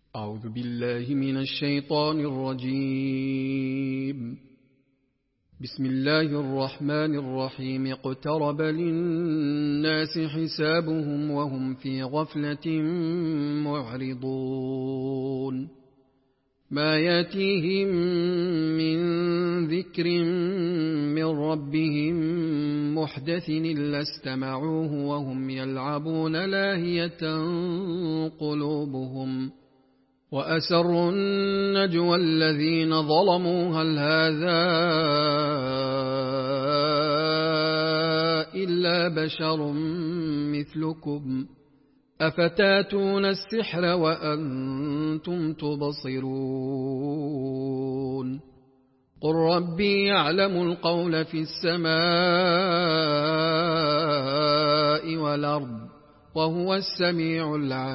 أعوذ بالله من الشيطان الرجيم. بسم الله الرحمن الرحيم. اقترب للناس حسابهم وهم في غفلة معرضون. ما ياتيهم من ذكر من ربهم محدث إلا استمعوه وهم يلعبون لاهية قلوبهم. وأسروا النجوى الذين ظلموا هل هذا إلا بشر مثلكم أفتاتون السحر وأنتم تبصرون. قل ربي يعلم القول في السماء والأرض وهو السميع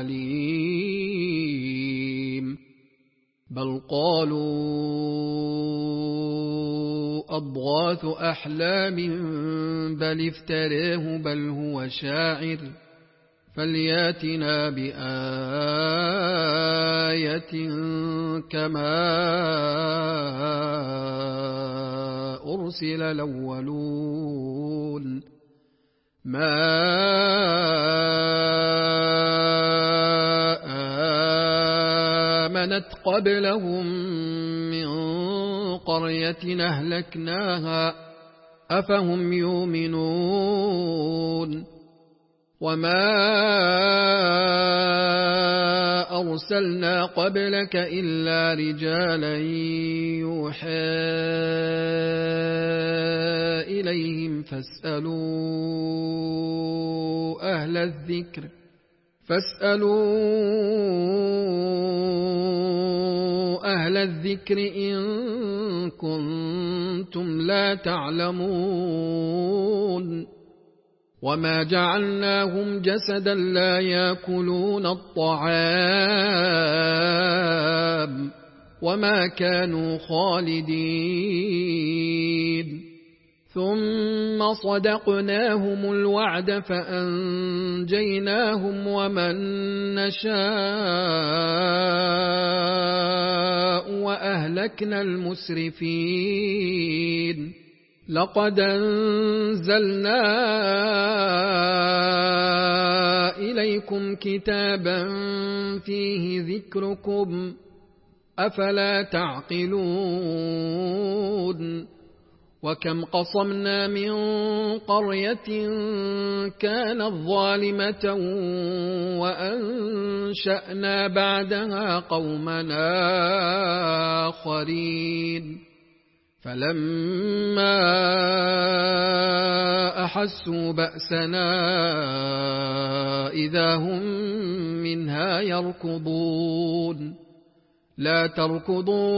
العليم. بل قالوا أضغاث أحلام بل افتراه بل هو شاعر فلياتنا بآية كما أرسل الأولون. ما آمنت قبلهم من قرية أهلكناها أفهم يؤمنون. وما أرسلنا قبلك إلا رجالا يوحى إليهم فاسألوا أهل الذكر إن كنتم لا تعلمون. وما جعلناهم جسدا لا يأكلون الطعام وما كانوا خالدين. ثم صدقناهم الوعد فأنجيناهم ومن نشاء وأهلكنا المسرفين. لقد أنزلنا إليكم كتابا فيه ذكركم أفلا تعقلون. وكم قصمنا من قرية كانت ظالمة وأنشأنا بعدها قوما آخرين فلما أحسوا بأسنا إذا هم منها يركضون. لا تركضوا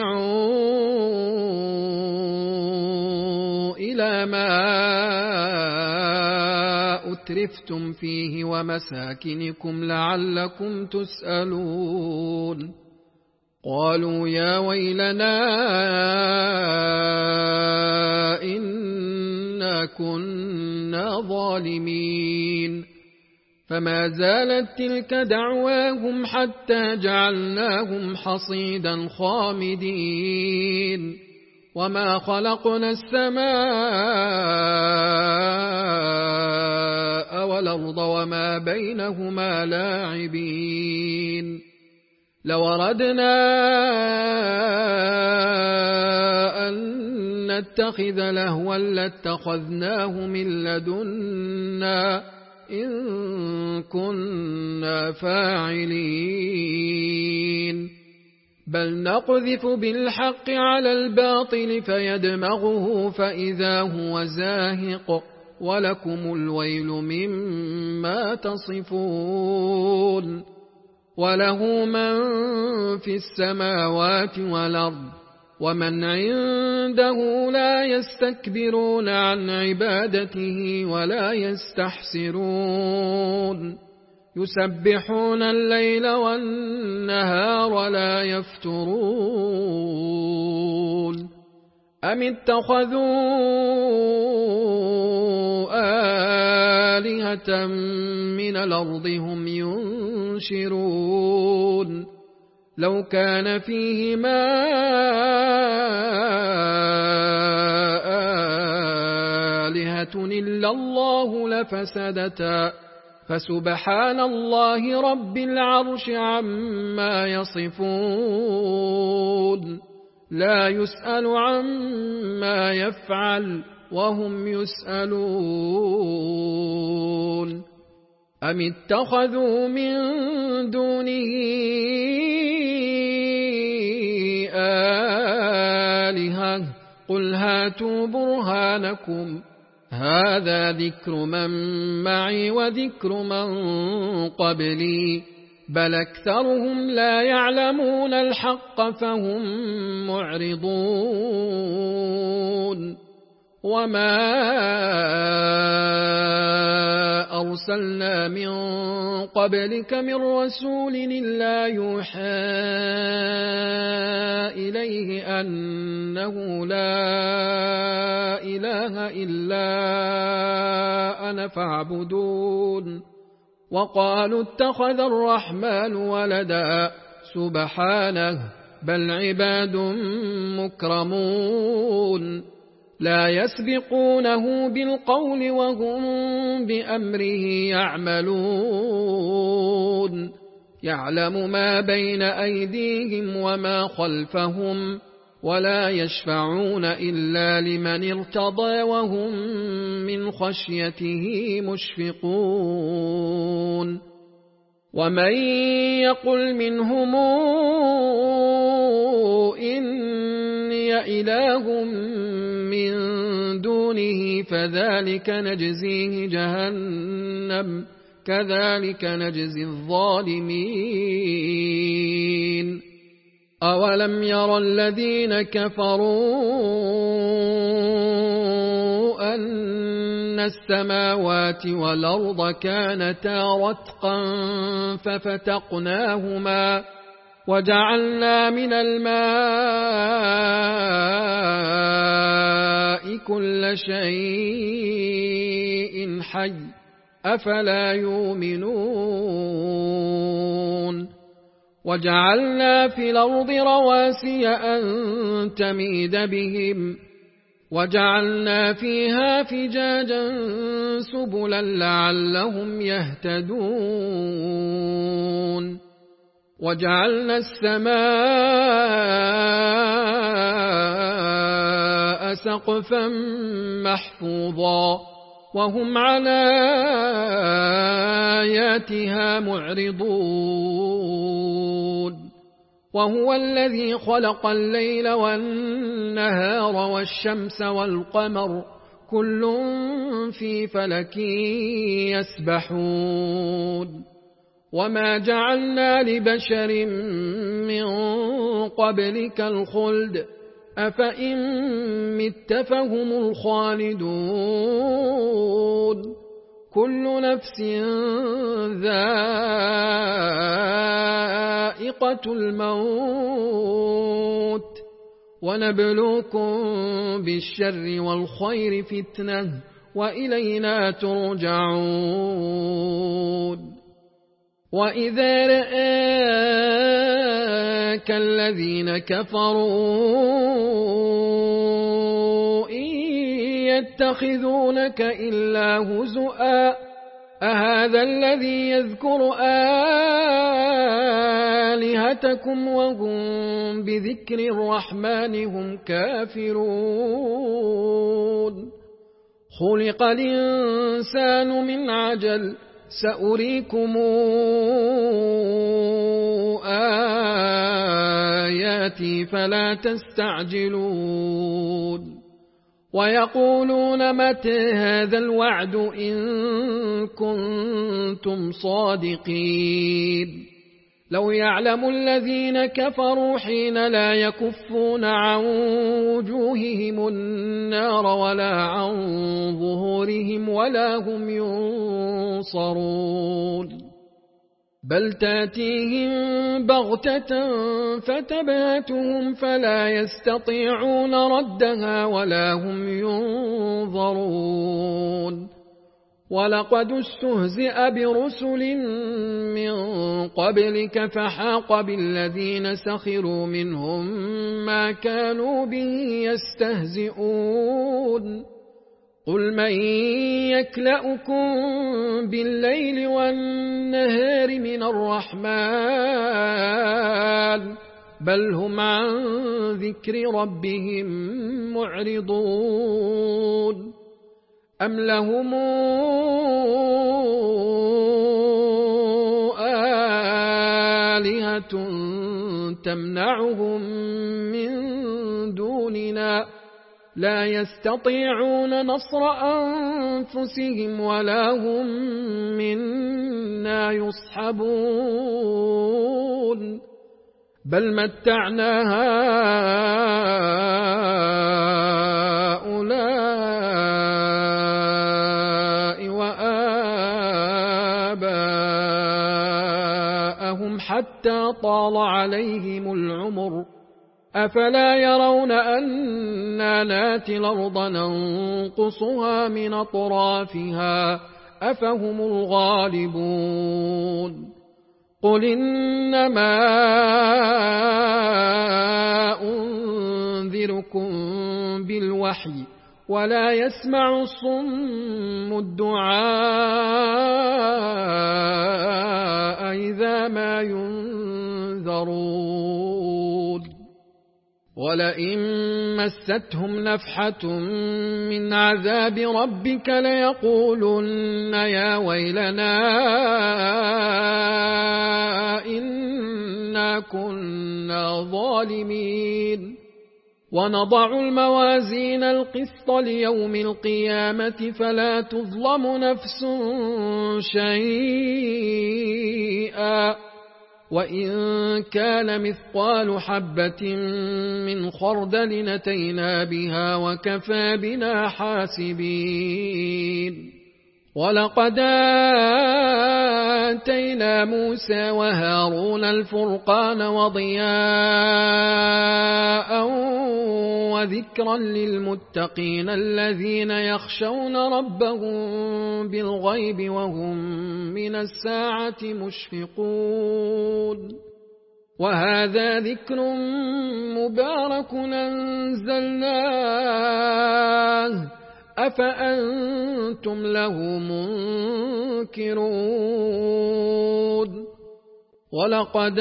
وارجعوا إلى ما أترفتم فيه ومساكنكم لعلكم تسألون. قالوا يا ويلنا إنا كنا ظالمين. فما زالت تلك دعواهم حتى جعلناهم حصيدا خامدين. وما خلقنا السماء والأرض وما بينهما لاعبين. لو أردنا أن نتخذ لهوا لاتخذناه من لدنا إن كنا فاعلين. بل نقذف بالحق على الباطل فيدمغه فإذا هو زاهق ولكم الويل مما تصفون. وله من في السماوات والأرض ومن عنده لا يستكبرون عن عبادته ولا يستحسرون. يسبحون الليل والنهار لا يفترون. أم اتخذوا آلهة من الأرض هم ينشرون لو كان فيهما آلهة إلا الله لفسدتا فسبحان الله رب العرش عما يصفون لا يسأل عما يفعل وهم يسألون أم اتخذوا من دونه آلهة قل هاتوا برهانكم هذا ذكر من معي وذكر من قبلي بل أكثرهم لا يعلمون الحق فهم معرضون وما أرسلنا من قبلك من رسول إلا يوحى إليه أنه لا إله إلا أنا فاعبدون وقالوا اتخذ الرحمن ولدا سبحانه بل عباد مكرمون لا يسبقونه بالقول وهم بأمره يعملون يعلم ما بين أيديهم وما خلفهم ولا يشفعون إلا لمن ارتضى وهم من خشيته مشفقون ومن يقل منهم إني إله من دونه فذلك نجزيه جهنم كذلك نجزي الظالمين أولم ير الذين كفروا أن السماوات والأرض كانتا رتقا ففتقناهما وجعلنا من الماء كل شيء حي أفلا يؤمنون وجعلنا في الأرض رواسي أن تميد بهم وجعلنا فيها فجاجا سبلا لعلهم يهتدون وجعلنا السماء سقفا محفوظا وهم على آياتها معرضون وهو الذي خلق الليل والنهار والشمس والقمر كل في فلك يسبحون وما جعلنا لبشر من قبلك الخلد أفإن مت فهم الخالدون كل نفس ذائقة الموت ونبلوكم بالشر والخير فتنة وإلينا ترجعون وإذا رآك الذين كفروا إن يتخذونك إلا هزؤا أهذا الذي يذكر آلهتكم وهم بذكر الرحمن هم كافرون خلق الإنسان من عجل سأريكم آياتي فلا تستعجلون ويقولون متى هذا الوعد إن كنتم صادقين لو يعلم الذين كفروا حين لا يكفون عن وجوههم النار ولا عن ظهورهم ولا هم ينصرون بل تاتيهم بغتة فتبهتهم فلا يستطيعون ردها ولا هم ينظرون ولقد استهزئ برسل من قبلك فحاق بالذين سخروا منهم ما كانوا به يستهزئون قل من يكلأكم بالليل والنهار من الرحمن بل هم عن ذكر ربهم معرضون أم لهم آلهة تمنعهم من دوننا لا يستطيعون نصر أنفسهم ولا هم منا يصحبون بل متعنا هؤلاء وآباءهم حتى طال عليهم العمر أفلا يرون أنا ناتي الأرض ننقصها من أطرافها أفهم الغالبون قل إنما أنذركم بالوحي ولا يسمع الصم الدعاء إذا ما ينذرون ولئن مستهم نفحة من عذاب ربك ليقولن يا ويلنا إنا كنا ظالمين ونضع الموازين القسط ليوم القيامة فلا تظلم نفس شيئا وإن كان مثقال حبة من خردل أتينا بها وكفى بنا حاسبين ولقد آتينا موسى وهارون الفرقان وضياء وذكرا للمتقين الذين يخشون ربهم بالغيب وهم من الساعة مشفقون وهذا ذكر مبارك أنزلناه أفأنتم له منكرون ولقد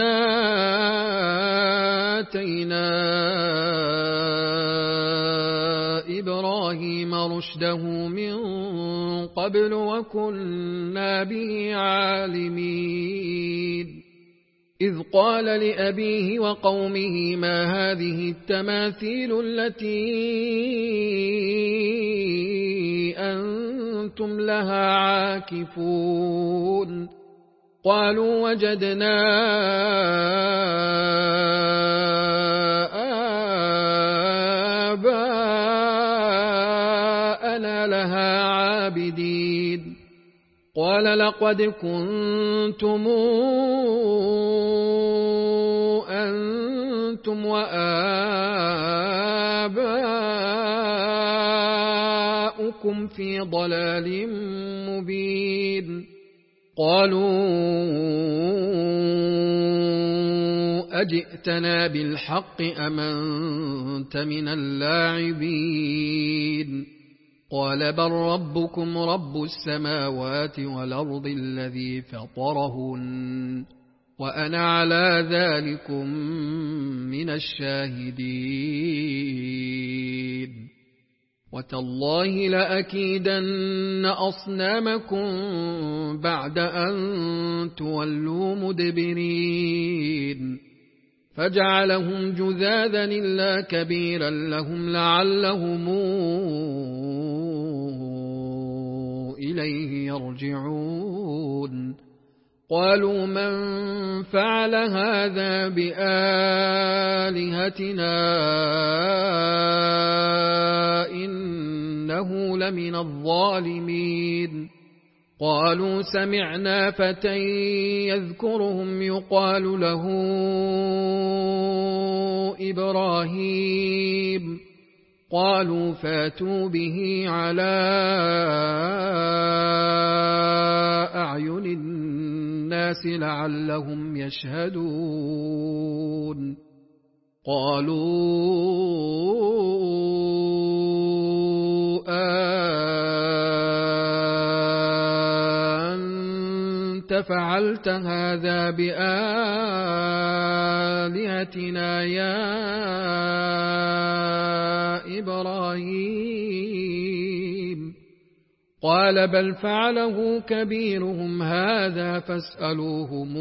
آتينا إبراهيم رشده من قبل وكنا به عالمين إذ قال لأبيه وقومه ما هذه التماثيل التي أنتم لها عاكفون قالوا وجدنا آباءنا لها عابدين قال لقد كنتم أنتم وآباؤكم في ضلال مبين قالوا أجئتنا بالحق أم أنت من اللاعبين قال بل ربكم رب السماوات والأرض الذي فطرهن وأنا على ذلكم من الشاهدين وتالله لأكيدن أصنامكم بعد أن تولوا مدبرين فجعلهم جذاذا إلا كبيرا لهم لعلهم إليه يرجعون قالوا من فعل هذا بآلهتنا إنه لمن الظالمين قالوا سمعنا فتى يذكرهم يقال له إبراهيم قالوا فاتوا به على أعين الناس لعلهم يشهدون قالوا أنت فعلت هذا بآلهتنا يا إبراهيم قال بل فعله كبيرهم هذا فاسألوهم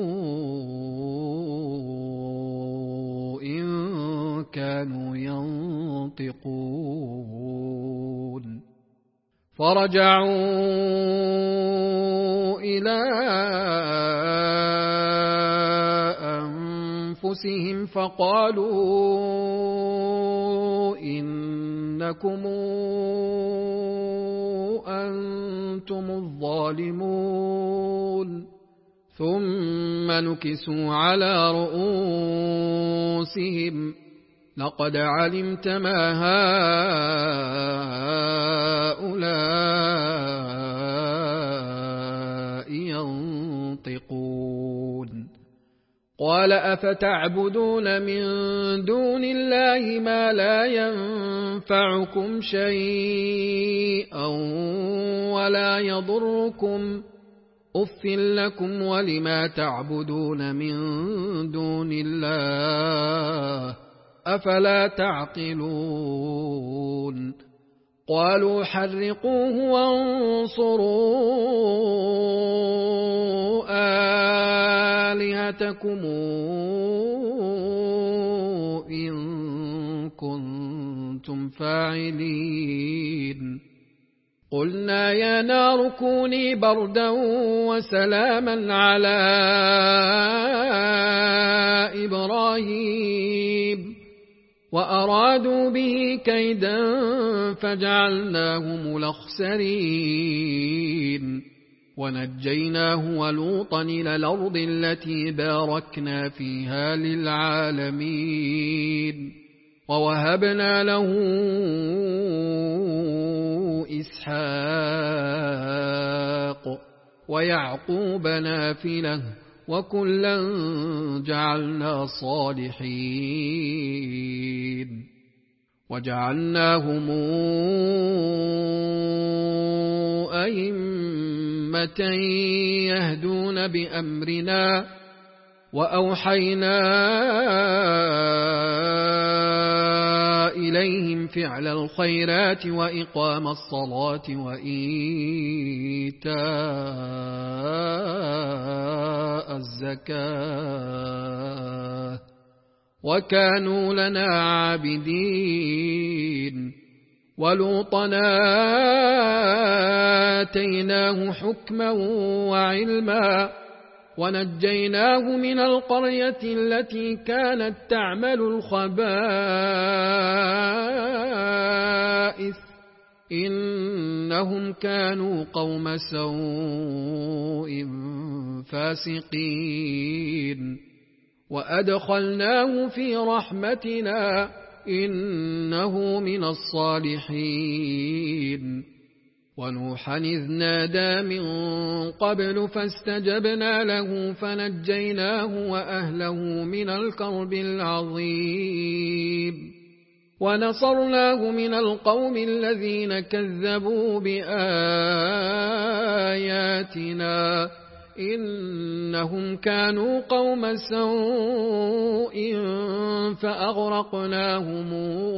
إن كانوا ينطقون فرجعوا إلى أنفسهم فقالوا إنكم أنتم الظالمون ثم نكسوا على رؤوسهم لقد علمت ما هؤلاء ينطقون قال أفتعبدون من دون الله ما لا ينفعكم شيئا ولا يضركم أف لكم ولما تعبدون من دون الله أفلا تعقلون قالوا حرقوه وانصروا آلهتكم إن كنتم فاعلين قلنا يا نار كوني بردا وسلاما على إبراهيم وأرادوا به كيدا فجعلناهم الأخسرين ونجيناه ولوطا إلى الأرض التي باركنا فيها للعالمين ووهبنا له إسحاق ويعقوب نافلة وكلا جعلنا صالحين وجعلناهم أئمة يهدون بأمرنا وأوحينا إليهم فعل الخيرات وإقام الصلاة وإيتاء الزكاة وكانوا لنا عابدين ولوطا آتيناه حكما وعلما ونجيناه من القرية التي كانت تعمل الخبائث إنهم كانوا قوم سوء فاسقين وأدخلناه في رحمتنا إنه من الصالحين ونوحا إذ نادى من قبل فاستجبنا له فنجيناه وأهله من الكرب العظيم ونصرناه من القوم الذين كذبوا بآياتنا إنهم كانوا قوم سوء فأغرقناهم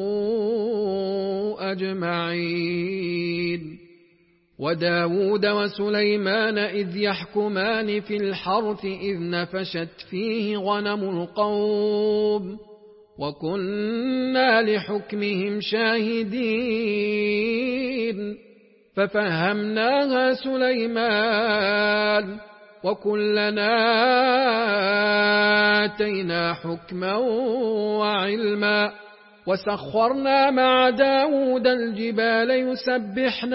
أجمعين وداود وسليمان إذ يحكمان في الحرث إذ نفشت فيه غنم القوم وكنا لحكمهم شاهدين ففهمناها سليمان وكلنا آتينا حكما وعلما وسخرنا مع داود الجبال يسبحن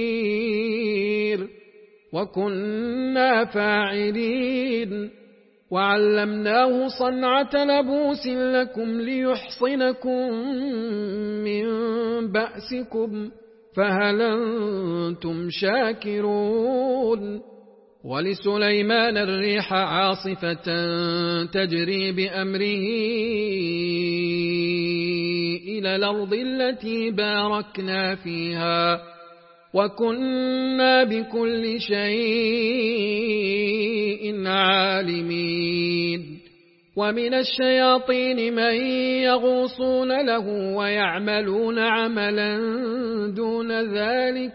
والطير وكنا فاعلين وعلمناه صنعة لبوس لكم ليحصنكم من بأسكم فهل أنتم شاكرون ولسليمان الريح عاصفة تجري بأمره إلى الأرض التي باركنا فيها وكنا بكل شيء عالمين ومن الشياطين من يغوصون له ويعملون عملا دون ذلك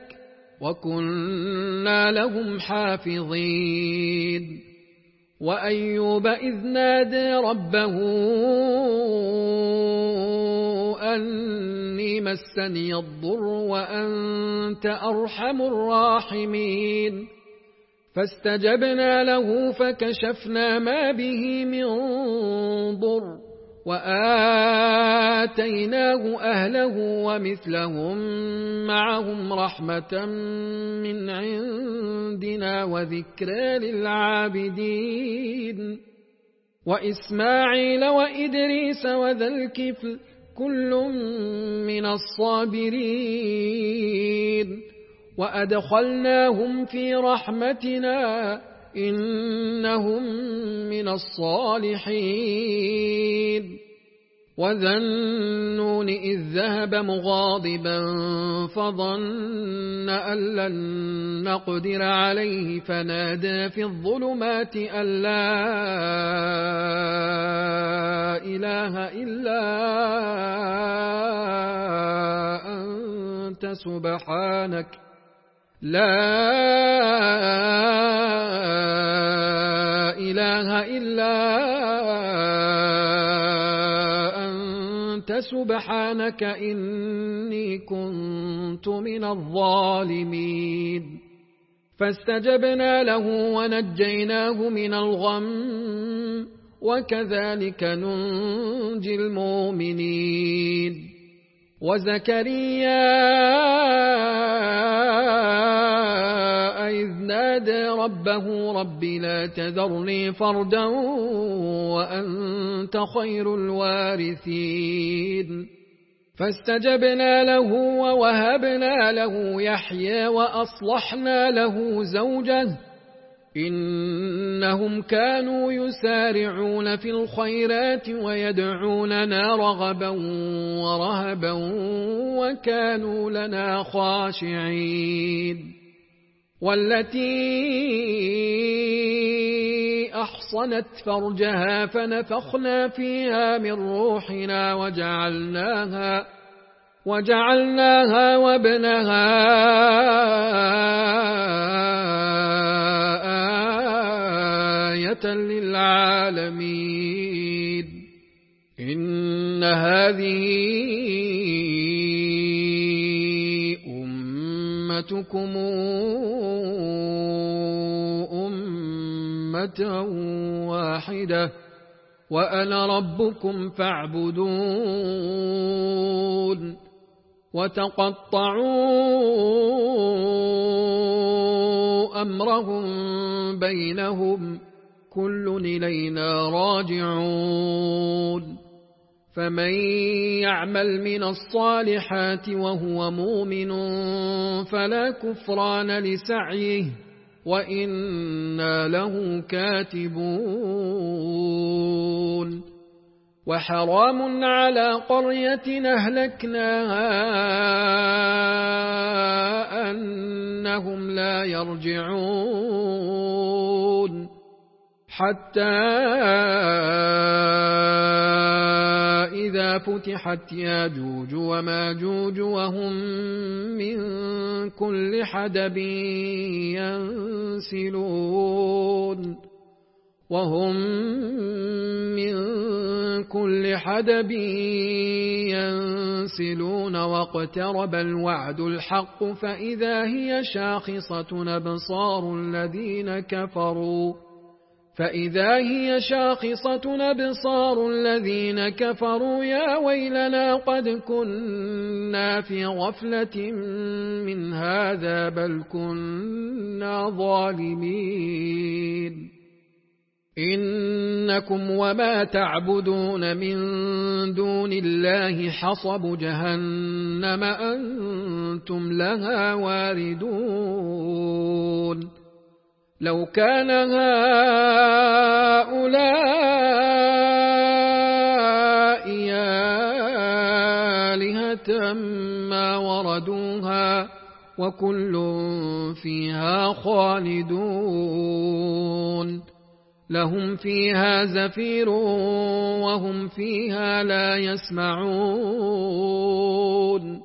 وكنا لهم حافظين وأيوب إذ نادى ربه أني مسني الضر وأنت أرحم الراحمين فاستجبنا له فكشفنا ما به من ضر وآتيناه أهله ومثلهم معهم رحمة من عندنا وذكرى للعابدين وإسماعيل وإدريس وذا الكفل كل من الصابرين وأدخلناهم في رحمتنا إنهم من الصالحين وذا النون إذ ذهب مغاضبا فظن أن لن نقدر عليه فنادى في الظلمات أن لا إله إلا أنت سبحانك لا إله إلا أنت سبحانك إني كنت من الظالمين فاستجبنا له ونجيناه من الغم وكذلك ننجي المؤمنين وزكريا إذ نادى ربه رب لا تذرني فردا وأنت خير الوارثين فاستجبنا له ووهبنا له يحيى وأصلحنا له زوجه إنهم كانوا يسارعون في الخيرات ويدعوننا رغبا ورهبا وكانوا لنا خاشعين والتي أحصنت فرجها فنفخنا فيها من روحنا وجعلناها وابنها آية للعالمين إن هذه أمتكم أمة واحدة وأنا ربكم فاعبدون وتقطعوا أمرهم بينهم كل إلينا راجعون فمن يعمل من الصالحات وهو مؤمن فلا كفران لسعيه وإنا له كاتبون وحرام على قرية أهلكناها أنهم لا يرجعون حتى إذا فتحت ياجوج وماجوج وهم من كل حدب ينسلون واقترب الوعد الحق فإذا هي شاخصة أبصار الذين كفروا يا ويلنا قد كنا في غفلة من هذا بل كنا ظالمين إنكم وما تعبدون من دون الله حصب جهنم أنتم لها واردون لو كان هؤلاء آلهة ما وردوها وكل فيها خالدون لهم فيها زفير وهم فيها لا يسمعون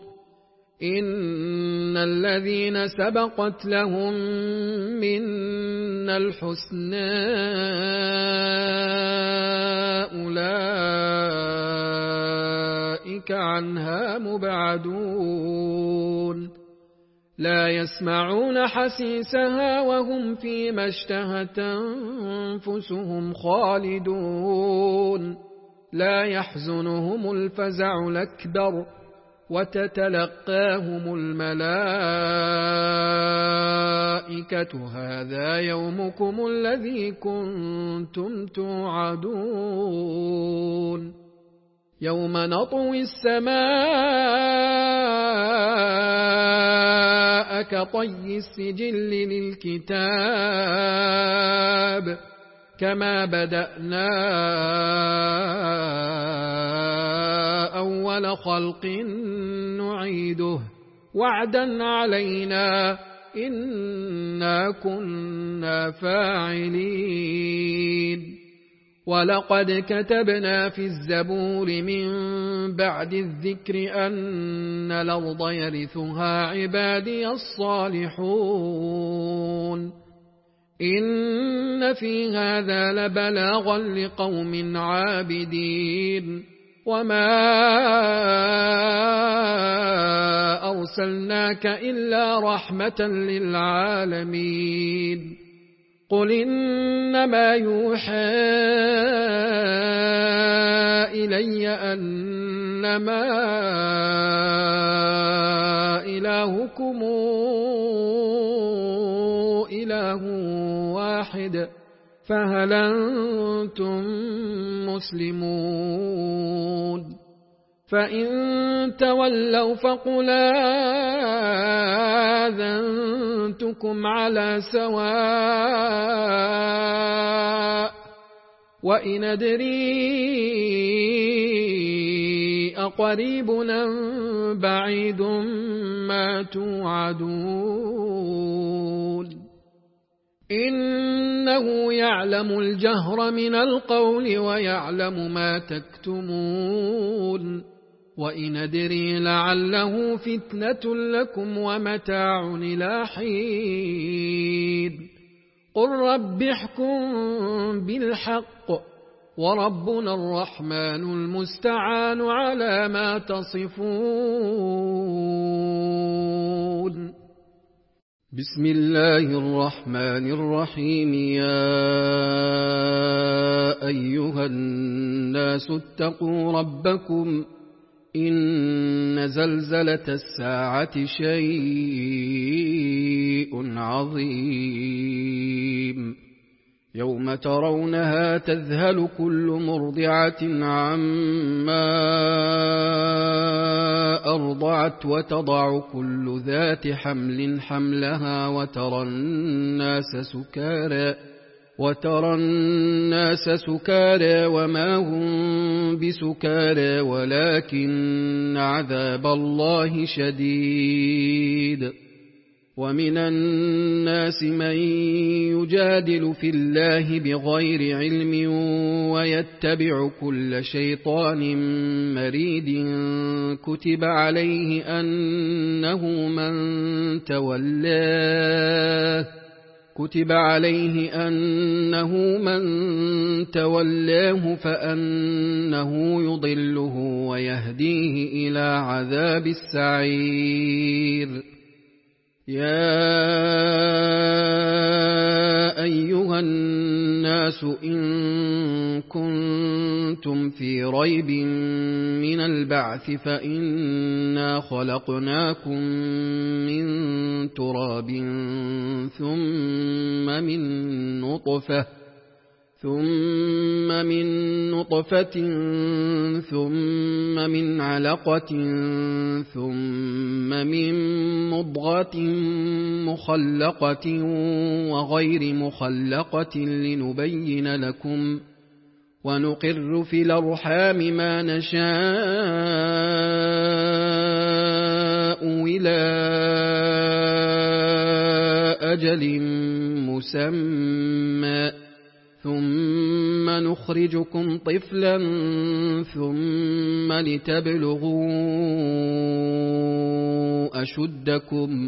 إن الذين سبقت لهم منا الحسنى أولئك عنها مبعدون لا يسمعون حسيسها وهم فيما اشتهت أنفسهم خالدون لا يحزنهم الفزع الأكبر وتتلقاهم الملائكة هذا يومكم الذي كنتم توعدون يوم نطوي السماء كطي السجل للكتاب كما بدأنا أول خلق نعيده وعدا علينا إنا كنا فاعلين ولقد كتبنا في الزبور من بعد الذكر أن الأرض يرثها عبادي الصالحون إن في هذا لبلاغا لقوم عابدين وما أرسلناك إلا رحمة للعالمين قل إنما يوحى إلي أنما إلهكم إله واحد فهل أنتم مسلمون فإن تولوا فقل آذنتكم على سواء وإن أدري أقريب أم بعيد ما توعدون إنه يعلم الجهر من القول ويعلم ما تكتمون وإن أدري لعله فتنة لكم ومتاع إلى حين قل رب احكم بالحق وربنا الرحمن المستعان على ما تصفون بسم الله الرحمن الرحيم يا أيها الناس اتقوا ربكم إن زلزلة الساعة شيء عظيم يوم ترونها تذهل كل مرضعة عما أرضعت وتضع كل ذات حمل حملها وترى الناس سكارى وما هم بسكارى ولكن عذاب الله شديد ومن الناس من يجادل في الله بغير علم ويتبع كل شيطان مريد كتب عليه أنه من تولاه فأنه يضله ويهديه إلى عذاب السعير يا أيها الناس إن كنتم في ريب من البعث فإنا خلقناكم من تراب ثم ثم من نطفة ثم من علقة ثم من مضغة مخلقة وغير مخلقة لنبين لكم ونقر في الأرحام ما نشاء إلى أجل مسمى ثم نخرجكم طفلا ثم لتبلغوا أشدكم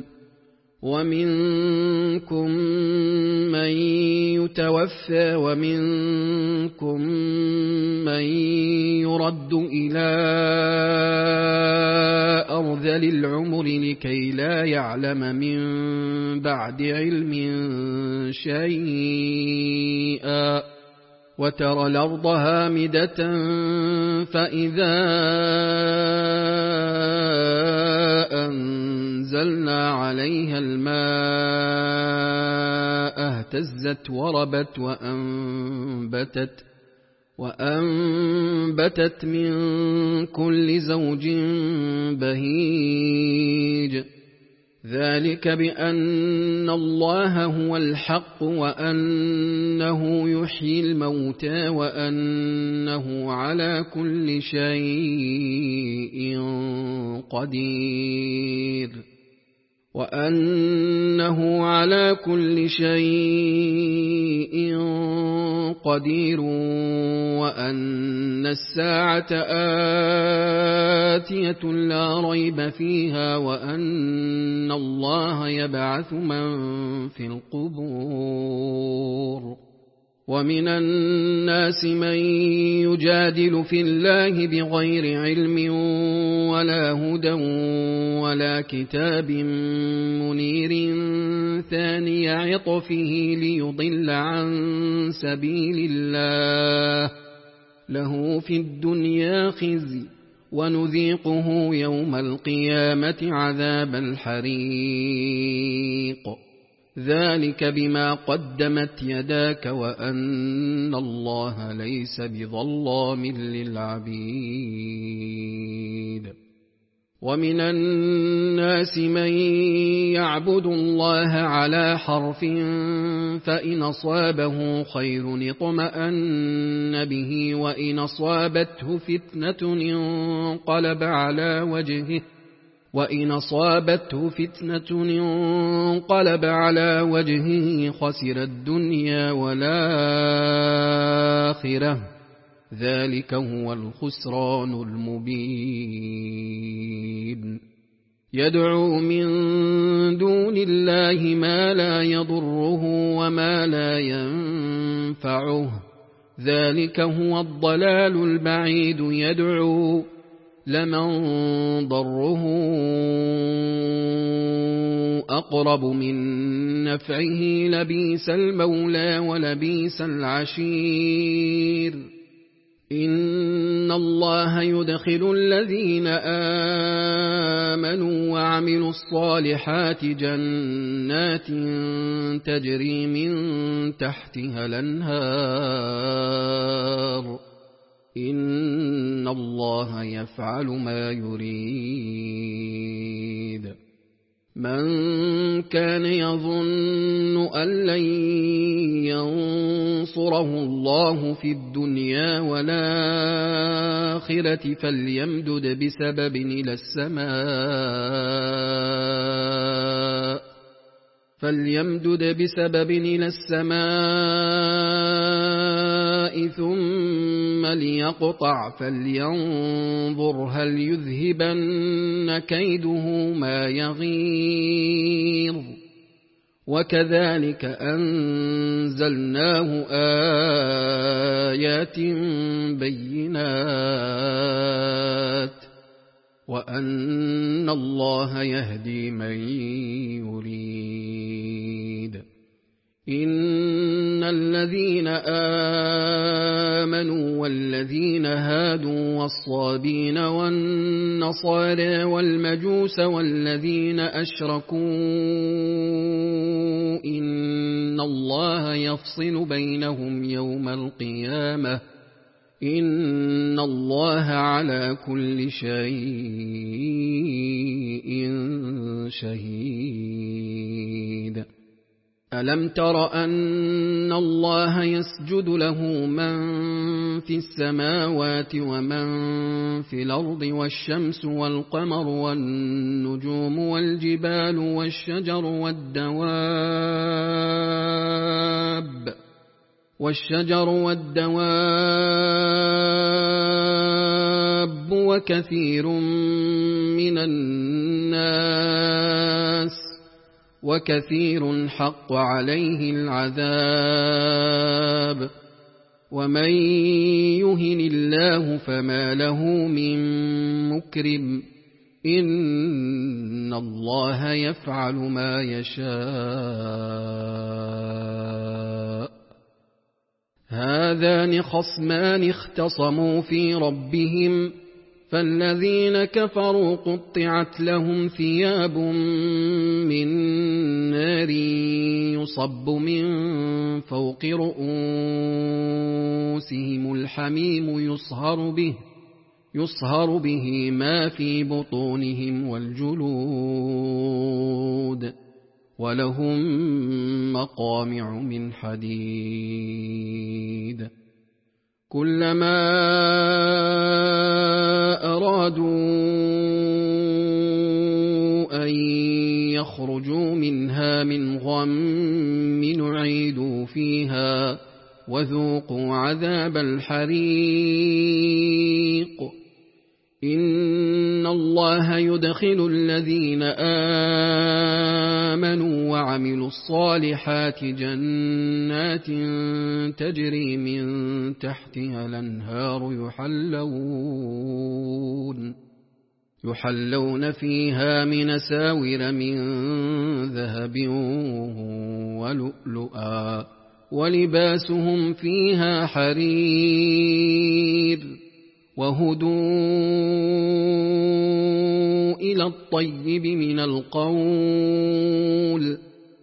ومنكم من يتوفى ومنكم من يرد إلى أرذل العمر لكي لا يعلم من بعد علم شيئا وترى الأرض هامدة فإذا أنزلنا عليها الماء اهتزت وربت وأنبتت من كل زوج بهيج ذلك بأن الله هو الحق وأنه يحيي الموتى وأنه على كل شيء قدير وأن الساعة آتية لا ريب فيها وأن الله يبعث من في القبور ومن الناس من يجادل في الله بغير علم ولا هدى ولا كتاب منير ثاني عطفه ليضل عن سبيل الله له في الدنيا خزي ونذيقه يوم القيامة عذاب الحريق ذلك بما قدمت يداك وأن الله ليس بظلام للعبيد ومن الناس من يعبد الله على حرف فإن أصابه خير اطمأن به وإن أصابته فتنة انقلب على وجهه خسر الدنيا والآخرة ذلك هو الخسران المبين يدعو من دون الله ما لا يضره وما لا ينفعه ذلك هو الضلال البعيد يدعو لمن ضره أقرب من نفعه لبيس المولى ولبيس العشير إن الله يدخل الذين آمنوا وعملوا الصالحات جنات تجري من تحتها الأنهار إن الله يفعل ما يريد من كان يظن أن لن ينصره الله في الدنيا والآخرة فليمدد بسبب إلى السماء ثم ليقطع فلينظر هل يذهبن كيده ما يغيظ وكذلك أنزلناه آيات بينات وأن الله يهدي من يريد إن الذين آمنوا والذين هادوا والصابين والنصارى والمجوس والذين أشركوا إن الله يفصل بينهم يوم القيامة إن الله على كل شيء شهيد ألم تر أن الله يسجد له من في السماوات ومن في الأرض والشمس والقمر والنجوم والجبال والشجر والدواب وكثير من الناس وكثير حق عليه العذاب ومن يهن الله فما له من مكرم إن الله يفعل ما يشاء هذان خصمان اختصموا في ربهم فالذين كفروا قطعت لهم ثياب من نار يصب من فوق رؤوسهم الحميم يصهر به ما في بطونهم والجلود ولهم مقامع من حديد كلما أرادوا أن يخرجوا منها من غم نعيدوا فيها وذوقوا عذاب الحريق إن الله يدخل الذين آمنوا وعملوا الصالحات جنات تجري من تحتها الأنهار يحلون فيها من ساور من ذهب ولؤلؤا ولباسهم فيها حرير وهدوا إلى الطيب من القول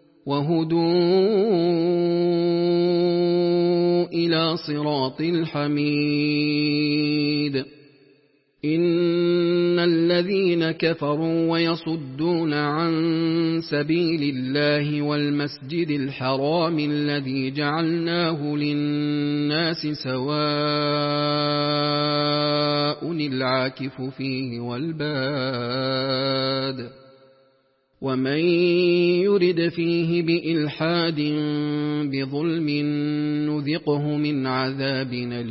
وهدوا إلى صراط الحميد إن الذين كفروا ويصدون عن سبيل الله والمسجد الحرام الذي جعلناه للناس سواء العاكف فيه والباد ومن يرد فيه بإلحاد بظلم نذقه من عذاب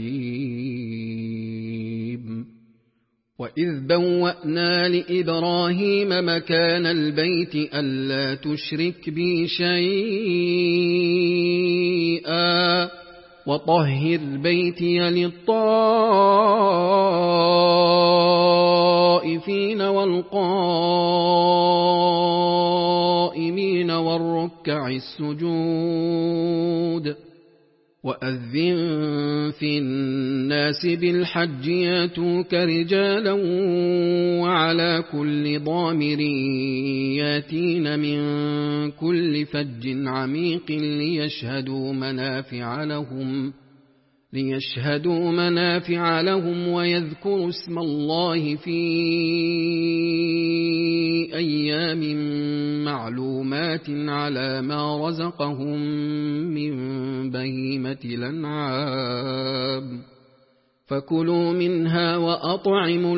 أليم وإذ بوأنا لإبراهيم مكان البيت ألا تشرك بي شيئا وطهر بيتي للطائفين والقائمين والركع السجود وأذن في الناس بالحج ياتوك رجالا وعلى كل ضامر ياتين من كل فج عميق ليشهدوا منافع لهم ويذكروا اسم الله في أيام معلومات على ما رزقهم من بهيمة الأنعام فكلوا منها وأطعموا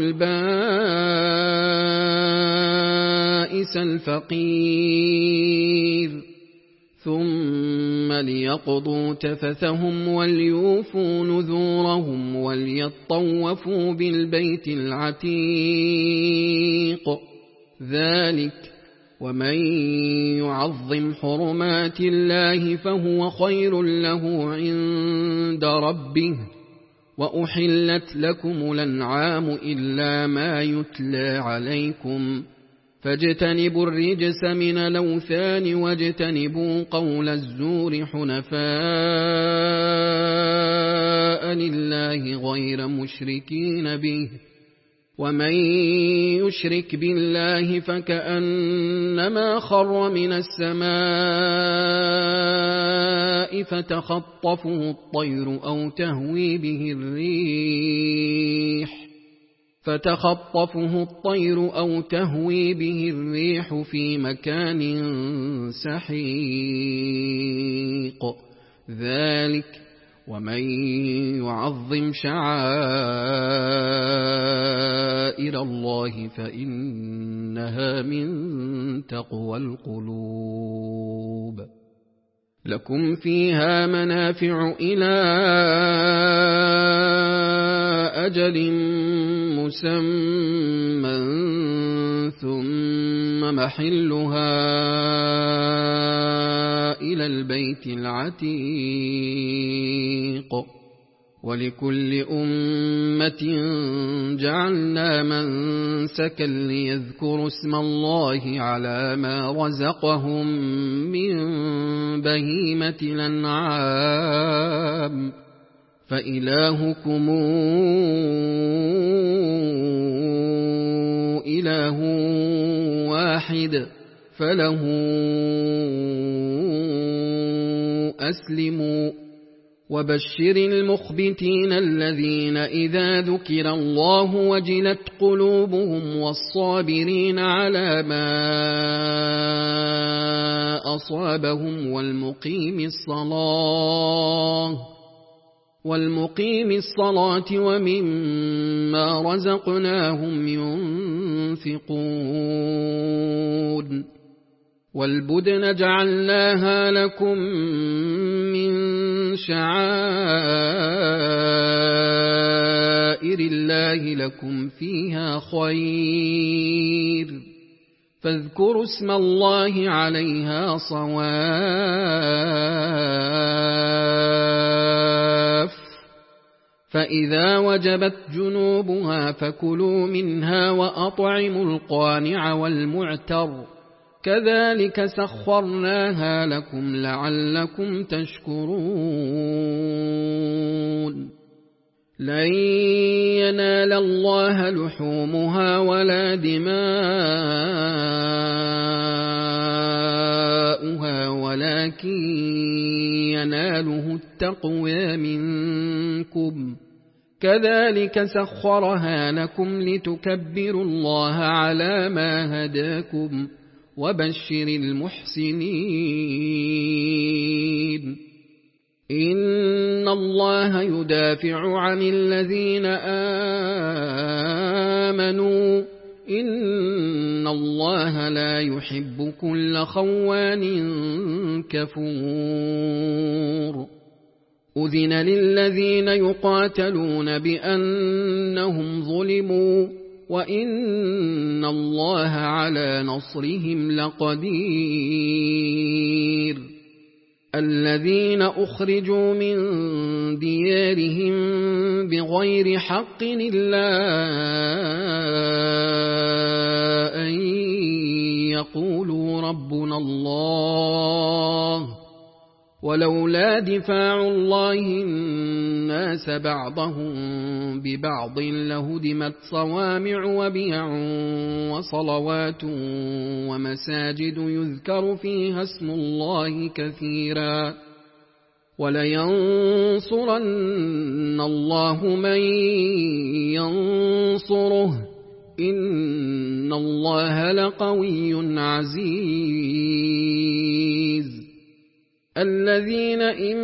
البائس الفقير ثم ليقضوا تفثهم وليوفوا نذورهم وليطوفوا بالبيت العتيق ذلك ومن يعظم حرمات الله فهو خير له عند ربه وأحلت لكم الأنعام إلا ما يتلى عليكم فاجتنبوا الرجس من الأوثان واجتنبوا قول الزور حنفاء لله غير مشركين به ومن يشرك بالله فكأنما خر من السماء فتخطفه الطير أو تهوي به الريح في مكان سحيق ذلك ومن يعظم شعائر الله فإنها من تقوى القلوب لكم فيها منافع إلى أجل مسمى ثم محلها إلى البيت العتيق ولكل أمة جعلنا منسكا ليذكروا اسم الله على ما رزقهم من بهيمة الأنعام فإلهكم إله واحد فله أسلموا وبشر المخبتين الذين إذا ذكر الله وجلت قلوبهم والصابرين على ما أصابهم والمقيم الصلاة ومما رزقناهم ينفقون والبدن جعلناها لكم من شعائر الله لكم فيها خير فاذكروا اسم الله عليها صواف فإذا وجبت جنوبها فكلوا منها وأطعموا القانع والمعتر كذلك سخرناها لكم لعلكم تشكرون لن ينال الله لحومها ولا دماؤها ولكن يناله التقوى منكم كذلك سخرها لكم لتكبروا الله على ما هداكم وبشر المحسنين إن الله يدافع عن الذين آمنوا إن الله لا يحب كل خوان كفور أذن للذين يقاتلون بأنهم ظلموا وإن الله على نصرهم لقدير الذين أخرجوا من ديارهم بغير حق إلا أن يقولوا ربنا الله ولولا دفاع الله الناس بعضهم ببعض لهدمت صوامع وبيع وصلوات ومساجد يذكر فيها اسم الله كثيرا ولينصرن الله من ينصره إن الله لقوي عزيز الذين إن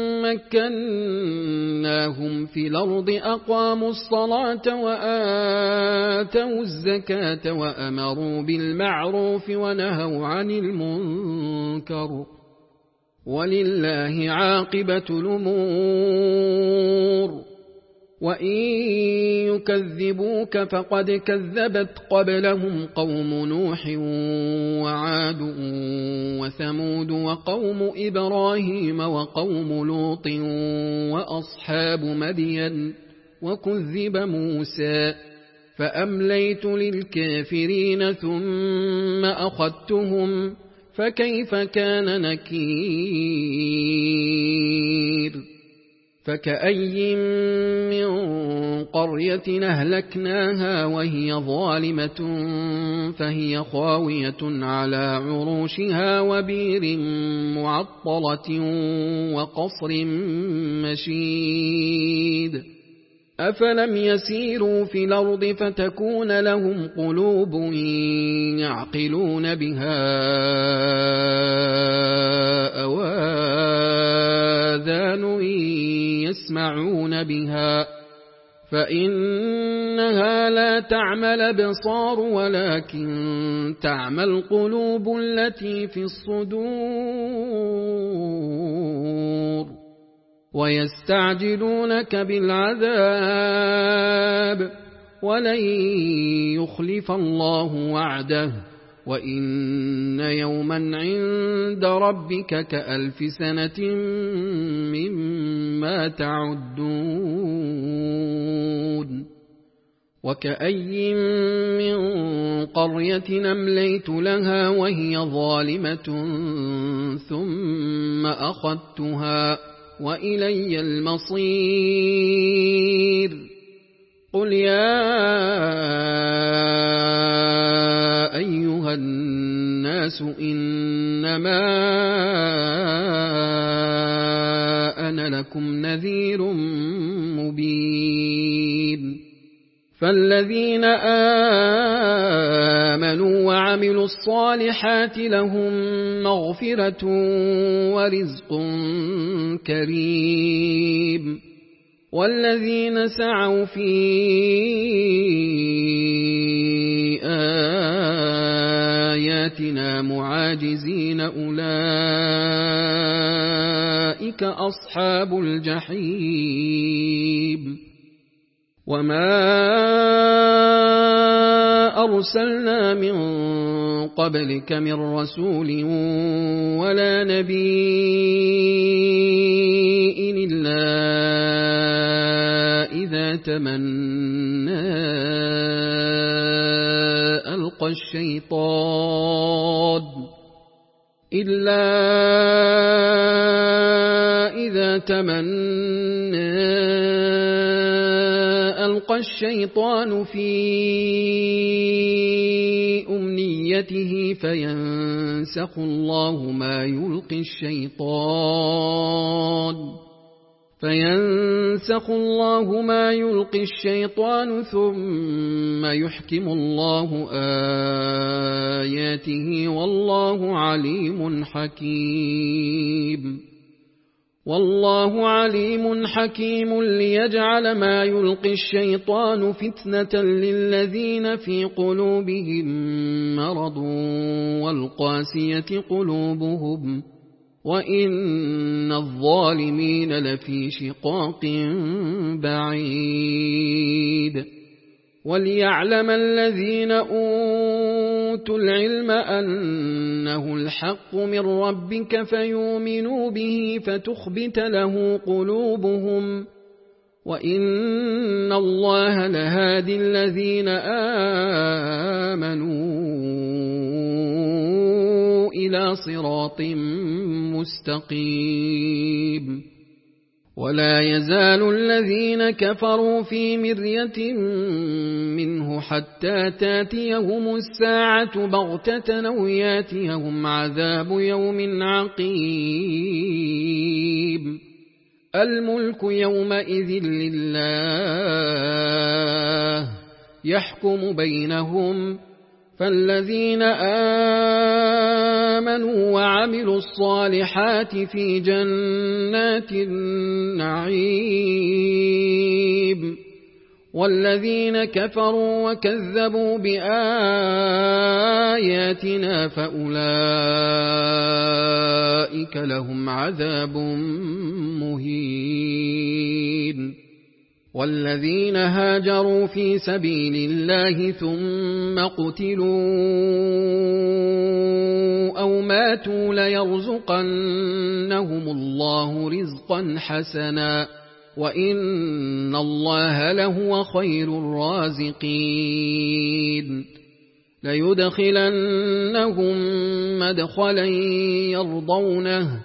مكناهم في الأرض أقاموا الصلاة وآتوا الزكاة وأمروا بالمعروف ونهوا عن المنكر ولله عاقبة الأمور وإن يكذبوك فقد كذبت قبلهم قوم نوح وعاد وثمود وقوم إبراهيم وقوم لوط وأصحاب مدين وكذب موسى فأمليت للكافرين ثم أخذتهم فكيف كان نكير فكأي من قرية أهلكناها وهي ظالمة فهي خاوية على عروشها وبير معطلة وقصر مشيد أفلم يسيروا في الأرض فتكون لهم قلوب يعقلون بها أو آذان يسمعون بها فإنها لا تعمى الأبصار ولكن تعمى القلوب التي في الصدور ويستعجلونك بالعذاب ولن يخلف الله وعده وإن يوما عند ربك كألف سنة مما تعدون وكأي من قرية أمليت لها وهي ظالمة ثم أخذتها وإلي المصير قل يا أيها الناس إنما أنا لكم نذير مبين فالذين آمنوا وعملوا الصالحات لهم مغفرة ورزق كريم والذين سعوا في آياتنا معاجزين أولئك أصحاب الجحيم وما أرسلنا من قبلك من رسول ولا نبي إلا إذا تمنى ألقى الشيطان في أمنيته فينسخ الله ما يلقي الشيطان ثم يحكم الله آياته والله عليم حكيم ليجعل ما يلقي الشيطان فتنة للذين في قلوبهم مرض والقاسية قلوبهم وإن الظالمين لفي شقاق بعيد وليعلم الذين أوتوا العلم أنه الحق من ربك فيؤمنوا به فتخبت له قلوبهم وإن الله لهادي الذين آمنوا إلى صراط مستقيم ولا يزال الذين كفروا في مرية منه حتى تاتيهم الساعة بغتة أو ياتيهم عذاب يوم عقيم الملك يومئذ لله يحكم بينهم فالذين آمنوا وعملوا الصالحات في جنات النعيم والذين كفروا وكذبوا بآياتنا فأولئك لهم عذاب مهين والذين هاجروا في سبيل الله ثم قتلوا أو ماتوا ليرزقنهم الله رزقا حسنا وإن الله لهو خير الرازقين ليدخلنهم مدخلا يرضونه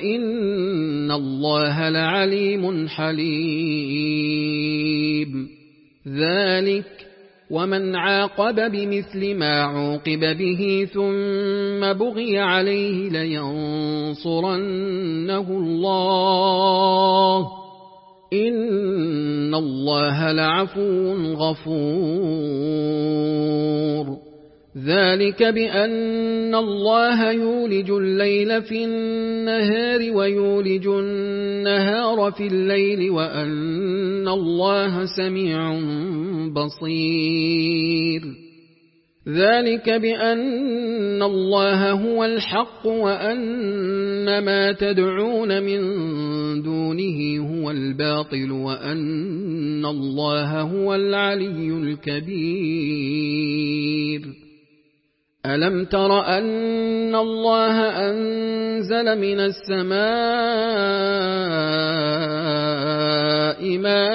وإن الله لعليم حليم ذلك ومن عاقب بمثل ما عوقب به ثم بغي عليه لينصرنه الله إن الله لعفو غفور ذلك بأن الله يولج الليل في النهار ويولج النهار في الليل وأن الله سميع بصير ذلك بأن الله هو الحق وأن ما تدعون من دونه هو الباطل وأن الله هو العلي الكبير ألم تر أن الله أنزل من السماء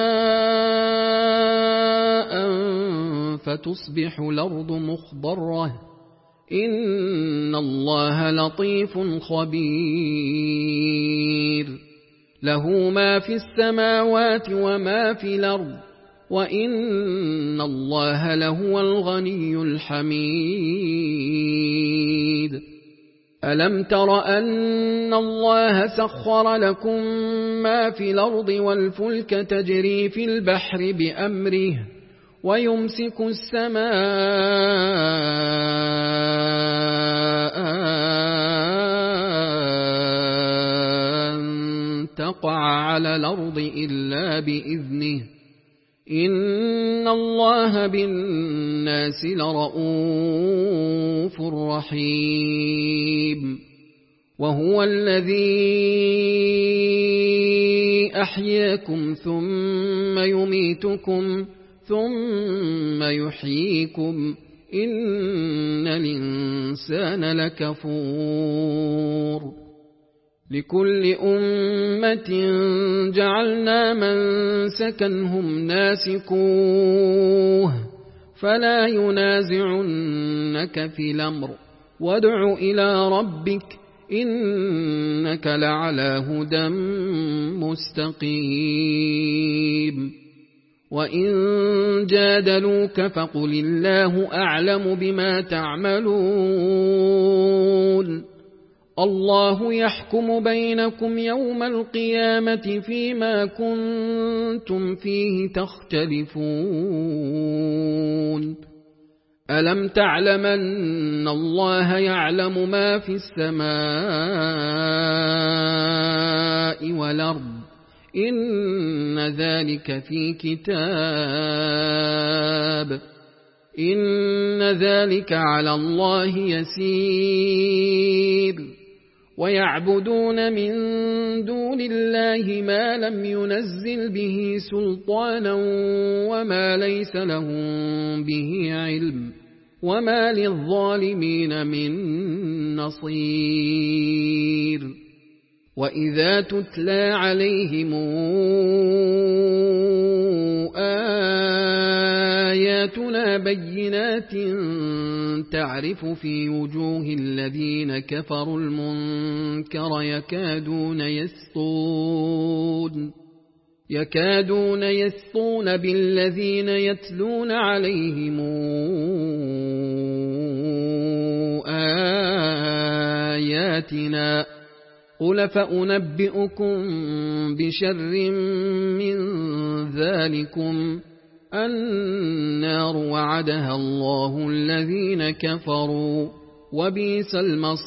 ماء فتصبح الأرض مخضرة إن الله لطيف خبير له ما في السماوات وما في الأرض وإن الله لهو الغني الحميد ألم تر أن الله سخر لكم ما في الأرض والفلك تجري في البحر بأمره ويمسك السماء أن تقع على الأرض إلا بإذنه إن الله بالناس لرؤوف رحيم وهو الذي أحياكم ثم يميتكم ثم يحييكم إن الإنسان لكفور لكل أمة جعلنا منسكا هم ناسكوه فلا ينازعنك في الأمر وادع إلى ربك إنك لعلى هدى مستقيم وإن جادلوك فقل الله أعلم بما تعملون الله يحكم بينكم يوم القيامة فيما كنتم فيه تختلفون ألم تعلم أن الله يعلم ما في السماء والأرض إن ذلك في كتاب إن ذلك على الله يسير ويعبدون من دون الله ما لم ينزل به سلطانا وما ليس لهم به علم وما للظالمين من نصير وإذا تتلى عليهم آياتنا بينات تعرف في وجوه الذين كفروا المنكر يكادون يسطون بالذين يتلون عليهم آياتنا قل فأنبئكم بشر من ذلكم النار وعدها الله الذين كفروا وبئس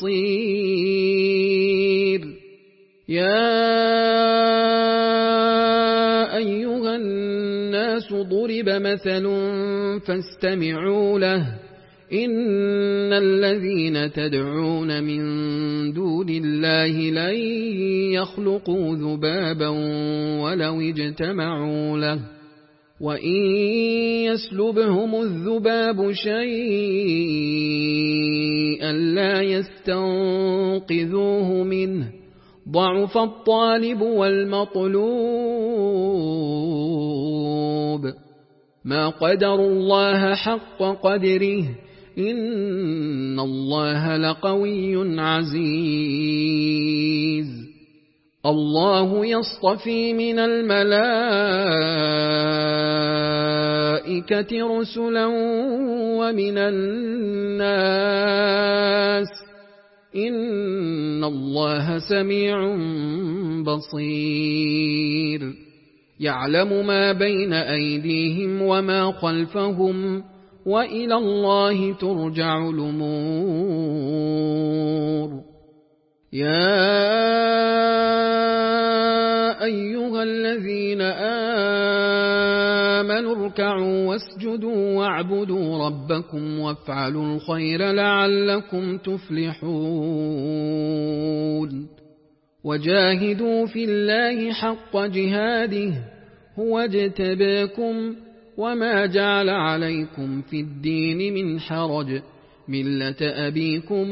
المصير يا أيها الناس ضرب مثل فاستمعوا له إن الذين تدعون من دون الله لن يخلقوا ذبابا ولو اجتمعوا له وإن يسلبهم الذباب شيئا لا يستنقذوه منه ضعف الطالب والمطلوب ما قدروا الله حق قدره إن الله لقوي عزيز الله يصطفي من الملائكة الملائكة رسلا ومن الناس إن الله سميع بصير يعلم ما بين أيديهم وما خلفهم وإلى الله ترجع الأمور يا أيها الذين آمنوا اركعوا واسجدوا واعبدوا ربكم وافعلوا الخير لعلكم تفلحون وجاهدوا في الله حق جهاده هو اجتباكم وما جعل عليكم في الدين من حرج ملة أبيكم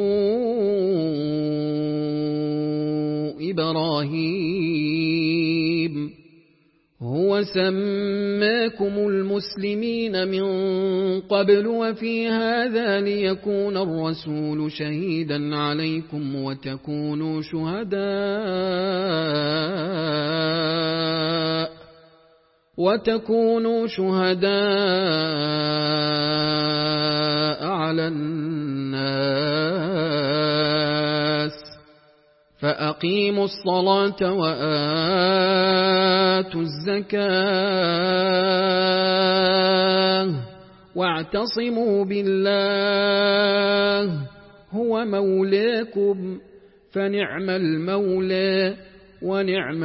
إبراهيم هو سماكم المسلمين من قبل وفي هذا ليكون الرسول شهيدا عليكم وتكونوا شهداء على الناس فأقيموا الصلاة وآتوا الزكاة واعتصموا بالله هو مولاكم فنعم المولى ونعم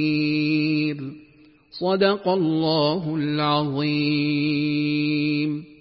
النصير صدق الله العظيم.